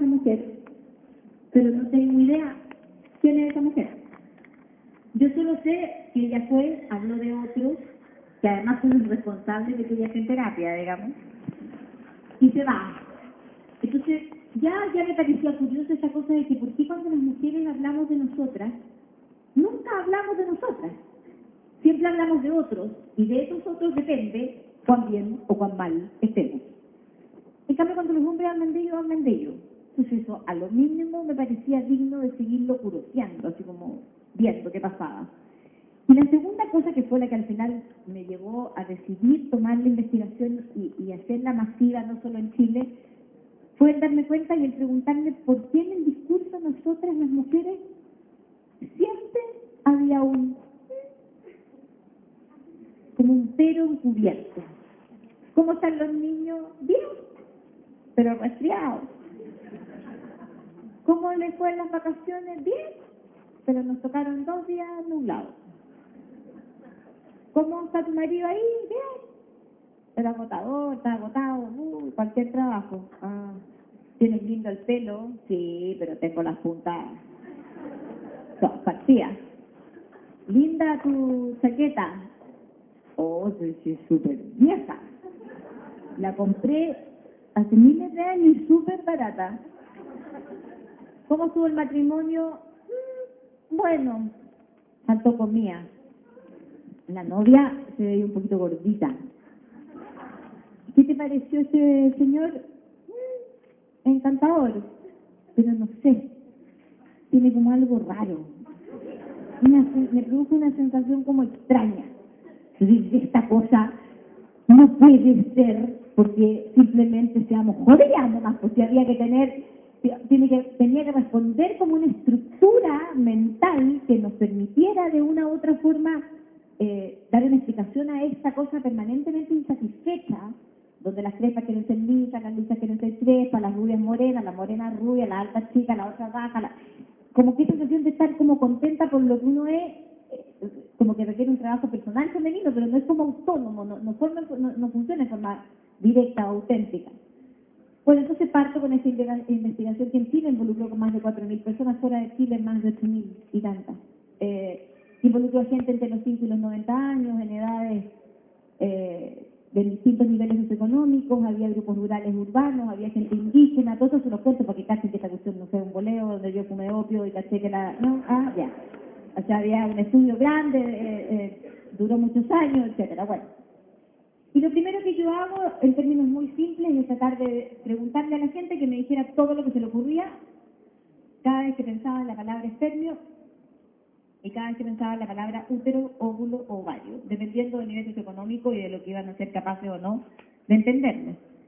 esa mujer, pero no tengo idea quién es esa mujer. Yo solo sé que ella fue, habló de otros, que además son los responsables de que ella esté en terapia, digamos, y se va. Entonces, ya me parecía curioso esa cosa de que por qué cuando las mujeres hablamos de nosotras, nunca hablamos de nosotras. Siempre hablamos de otros, y de esos otros depende cuán bien o cuán mal estemos. En cambio, cuando los hombres hablan de ellos, hablan de ellos. Entonces eso, a lo mínimo, me parecía digno de seguirlo curioseando, así como viendo qué pasaba. Y la segunda cosa que fue la que al final me llevó a decidir tomar la investigación y hacerla masiva, no solo en Chile, fue el darme cuenta y el preguntarme por qué en el discurso nosotras las mujeres siempre había como un pero encubierto. ¿Cómo están los niños? Bien, pero resfriados. ¿Cómo les fue en las vacaciones? Bien, pero nos tocaron 2 días nublados. ¿Cómo está tu marido ahí? Bien, pero agotador, está agotado, cualquier trabajo. ¿Tienes lindo el pelo? Sí, pero tengo las puntas todas partidas. ¿Linda tu chaqueta? Oh, sí, es súper vieja. La compré hace miles de años y súper barata. ¿Cómo estuvo el matrimonio? Bueno, tanto comía. La novia se veía un poquito gordita. ¿Qué te pareció ese señor? Encantador, pero no sé, tiene como algo raro. Me produjo una sensación como extraña. Esta cosa no puede ser porque simplemente seamos jodidas nomás, porque había que tenía que responder como una estructura mental que nos permitiera de una u otra forma dar una explicación a esta cosa permanentemente insatisfecha, donde las crespas quieren ser lisas, las lisas quieren ser crespas, las rubias morenas, la morena rubia, la alta chica, la otra baja, como que esa sensación de estar como contenta por lo que uno es, como que requiere un trabajo personal femenino, pero no es como autónomo, no funciona de forma directa o auténtica. Bueno, entonces parto con esta investigación que en Chile involucró con más de 4.000 personas, fuera de Chile más de 8.000 y tantas. Involucró a gente entre los 5 y los 90 años, en edades de distintos niveles socioeconómicos, había grupos rurales urbanos, había gente indígena, todo eso se lo cuento porque caché que esta cuestión no fue un boleo donde yo fumé opio y caché que ya. O sea, había un estudio grande, duró muchos años, etcétera. Bueno. Y lo primero que yo hago, en términos muy simples, es tratar de preguntarle a la gente que me dijera todo lo que se le ocurría cada vez que pensaba en la palabra espermio y cada vez que pensaba en la palabra útero, óvulo o ovario, dependiendo del nivel socioeconómico y de lo que iban a ser capaces o no de entenderlo.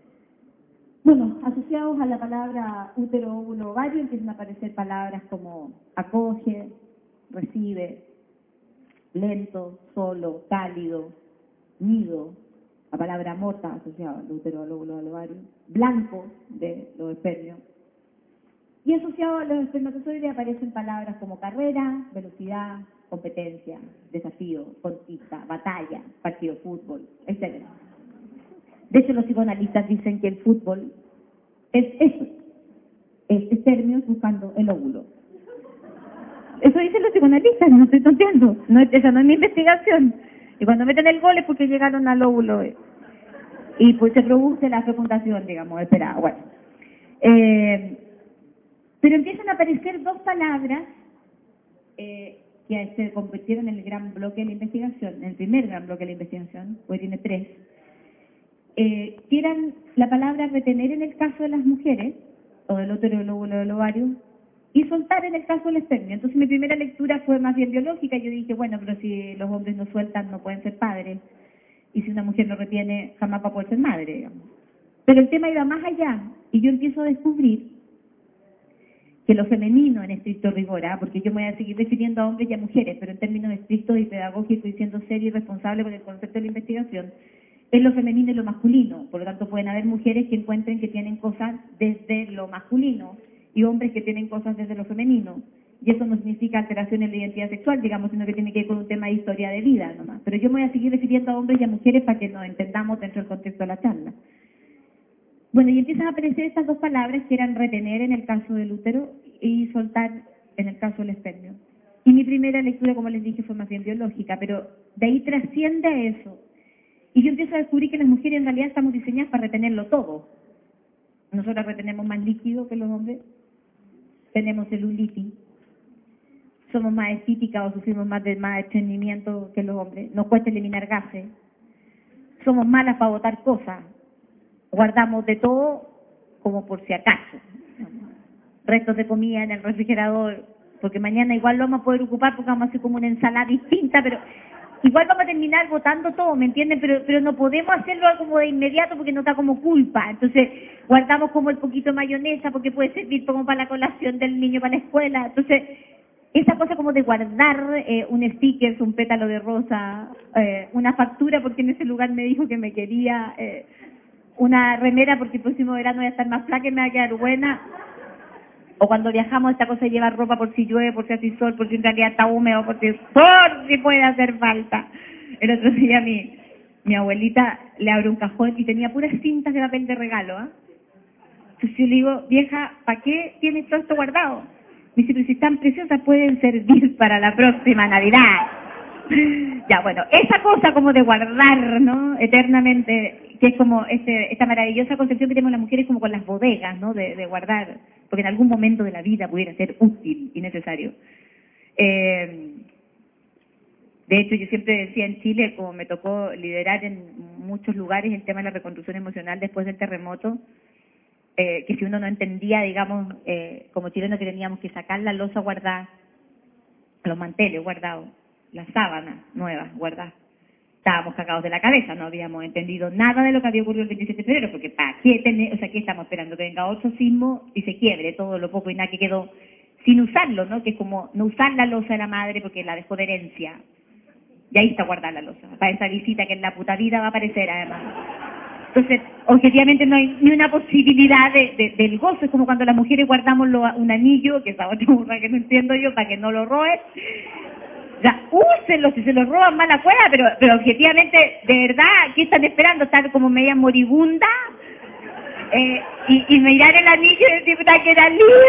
Bueno, asociados a la palabra útero, óvulo, ovario, empiezan a aparecer palabras como acoge, recibe, lento, solo, cálido, nido, la palabra morta asociada al útero, al óvulo, al ovario, blanco de los espermios. Y asociado a los espermatozoides aparecen palabras como carrera, velocidad, competencia, desafío, conquista, batalla, partido de fútbol, etc. De hecho, los psicoanalistas dicen que el fútbol es eso, es espermios buscando el óvulo. Eso dicen los psicoanalistas, no estoy tonteando, esa no es mi investigación. Y cuando meten el gol es porque llegaron al óvulo y pues se produce la fecundación, digamos, esperada. Bueno. Pero empiezan a aparecer 2 palabras que se convirtieron en el gran bloque de la investigación, en el primer gran bloque de la investigación, hoy tiene 3, que eran la palabra retener en el caso de las mujeres, o del útero, del óvulo, del ovario, y soltar en el caso del espermio. Entonces mi primera lectura fue más bien biológica, yo dije, bueno, pero si los hombres no sueltan, no pueden ser padres, y si una mujer no retiene, jamás va a poder ser madre, digamos. Pero el tema iba más allá, y yo empiezo a descubrir que lo femenino en estricto rigor, porque yo me voy a seguir definiendo a hombres y a mujeres, pero en términos estrictos y pedagógicos y siendo seria y responsable con el concepto de la investigación, es lo femenino y lo masculino. Por lo tanto, pueden haber mujeres que encuentren que tienen cosas desde lo masculino y hombres que tienen cosas desde lo femenino. Y eso no significa alteración en la identidad sexual, digamos, sino que tiene que ver con un tema de historia de vida nomás. Pero yo me voy a seguir refiriendo a hombres y a mujeres para que nos entendamos dentro del contexto de la charla. Bueno, y empiezan a aparecer estas dos palabras que eran retener en el caso del útero y soltar en el caso del espermio. Y mi primera lectura, como les dije, fue más bien biológica, pero de ahí trasciende a eso. Y yo empiezo a descubrir que las mujeres en realidad estamos diseñadas para retenerlo todo. Nosotras retenemos más líquido que los hombres, tenemos celulitis, somos más estíticas o sufrimos más de estreñimiento que los hombres, nos cuesta eliminar gases, somos malas para botar cosas, guardamos de todo como por si acaso, restos de comida en el refrigerador, porque mañana igual lo vamos a poder ocupar porque vamos a hacer como una ensalada distinta, pero igual vamos a terminar botando todo, ¿me entienden? Pero no podemos hacerlo como de inmediato porque nos da como culpa. Entonces guardamos como el poquito de mayonesa porque puede servir como para la colación del niño para la escuela. Entonces esa cosa como de guardar un sticker, un pétalo de rosa, una factura porque en ese lugar me dijo que me quería, una remera porque el próximo verano voy a estar más flaca y me va a quedar buena. O cuando viajamos, esta cosa de llevar ropa por si llueve, por si hace sol, por si en realidad está húmedo, por si puede hacer falta. El otro día mi abuelita le abre un cajón y tenía puras cintas de papel de regalo. Entonces yo le digo, vieja, ¿para qué tienes todo esto guardado? Me dice, pero si están preciosas pueden servir para la próxima Navidad. Ya, bueno, esa cosa como de guardar, ¿no? Eternamente, que es como esta maravillosa concepción que tenemos las mujeres como con las bodegas, ¿no? De guardar, porque en algún momento de la vida pudiera ser útil y necesario. De hecho, yo siempre decía en Chile, como me tocó liderar en muchos lugares el tema de la reconstrucción emocional después del terremoto, que si uno no entendía, digamos, como chilenos que teníamos que sacar la loza guardada, los manteles guardados, las sábanas nuevas guardadas. Estábamos cagados de la cabeza, no habíamos entendido nada de lo que había ocurrido el 27 de febrero, porque ¿para qué tener, o sea, qué estamos esperando? Que venga otro sismo y se quiebre todo lo poco y nada que quedó sin usarlo, ¿no? Que es como no usar la loza de la madre porque la dejó de herencia. Y ahí está guardada la loza, para esa visita que en la puta vida va a aparecer además. Entonces, objetivamente no hay ni una posibilidad del gozo. Es como cuando las mujeres guardamos un anillo, que esa otra burra que no entiendo yo, para que no lo roben. Ya, úsenlo si se lo roban mala cueva, pero objetivamente, de verdad, ¿qué están esperando? ¿Estar como media moribunda? Y mirar el anillo y decir, puta, que era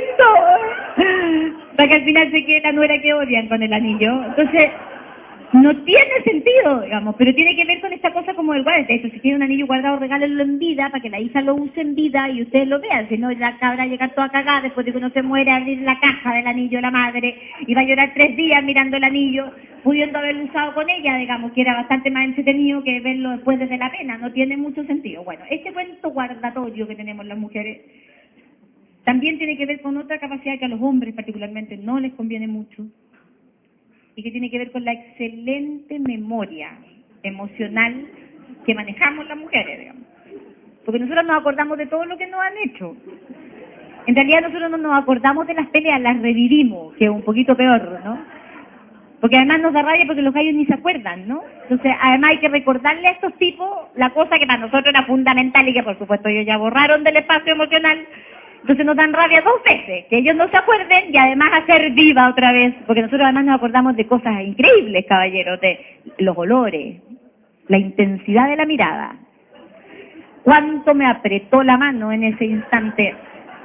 lindo. Para que al final se quede la nuera que odian con el anillo. Entonces, no tiene sentido, digamos, pero tiene que ver con esta cosa como el guarda. Eso, si tiene un anillo guardado, regálenlo en vida para que la hija lo use en vida y ustedes lo vean. Si no, la cabra llega toda cagada después de que uno se muere a abrir la caja del anillo de la madre y va a llorar 3 días mirando el anillo, pudiendo haberlo usado con ella, digamos, que era bastante más entretenido que verlo después desde la pena. No tiene mucho sentido. Bueno, este cuento guardatorio que tenemos las mujeres también tiene que ver con otra capacidad que a los hombres particularmente no les conviene mucho, y que tiene que ver con la excelente memoria emocional que manejamos las mujeres, digamos. Porque nosotros nos acordamos de todo lo que nos han hecho. En realidad nosotros no nos acordamos de las peleas, las revivimos, que es un poquito peor, ¿no? Porque además nos da rabia porque los gallos ni se acuerdan, ¿no? Entonces, además hay que recordarle a estos tipos la cosa que para nosotros era fundamental y que por supuesto ellos ya borraron del espacio emocional. Entonces nos dan rabia 2 veces, que ellos no se acuerden y además hacer viva otra vez, porque nosotros además nos acordamos de cosas increíbles, caballeros, de los olores, la intensidad de la mirada, cuánto me apretó la mano en ese instante,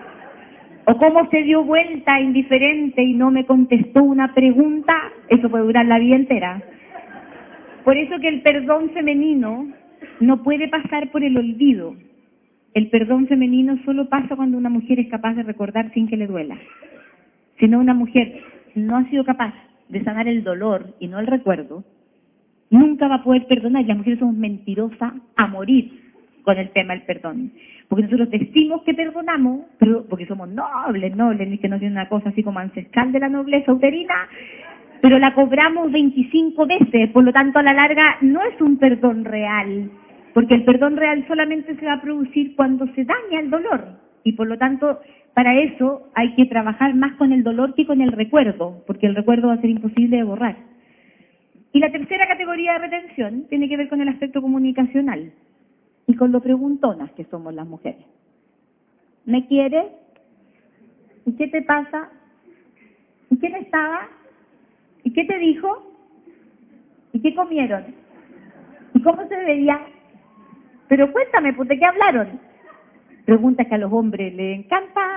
o cómo se dio vuelta indiferente y no me contestó una pregunta. Eso puede durar la vida entera. Por eso que el perdón femenino no puede pasar por el olvido. El perdón femenino solo pasa cuando una mujer es capaz de recordar sin que le duela. Si no, una mujer no ha sido capaz de sanar el dolor y no el recuerdo, nunca va a poder perdonar. Y las mujeres somos mentirosas a morir con el tema del perdón. Porque nosotros decimos que perdonamos, pero porque somos nobles, ni que no tiene una cosa así como ancestral de la nobleza uterina, pero la cobramos 25 veces. Por lo tanto, a la larga no es un perdón real. Porque el perdón real solamente se va a producir cuando se daña el dolor. Y por lo tanto, para eso hay que trabajar más con el dolor que con el recuerdo, porque el recuerdo va a ser imposible de borrar. Y la tercera categoría de retención tiene que ver con el aspecto comunicacional y con lo preguntonas que somos las mujeres. ¿Me quieres? ¿Y qué te pasa? ¿Y quién estaba? ¿Y qué te dijo? ¿Y qué comieron? ¿Y cómo se veía? Pero cuéntame, pues, ¿de qué hablaron? preguntas que a los hombres les encantan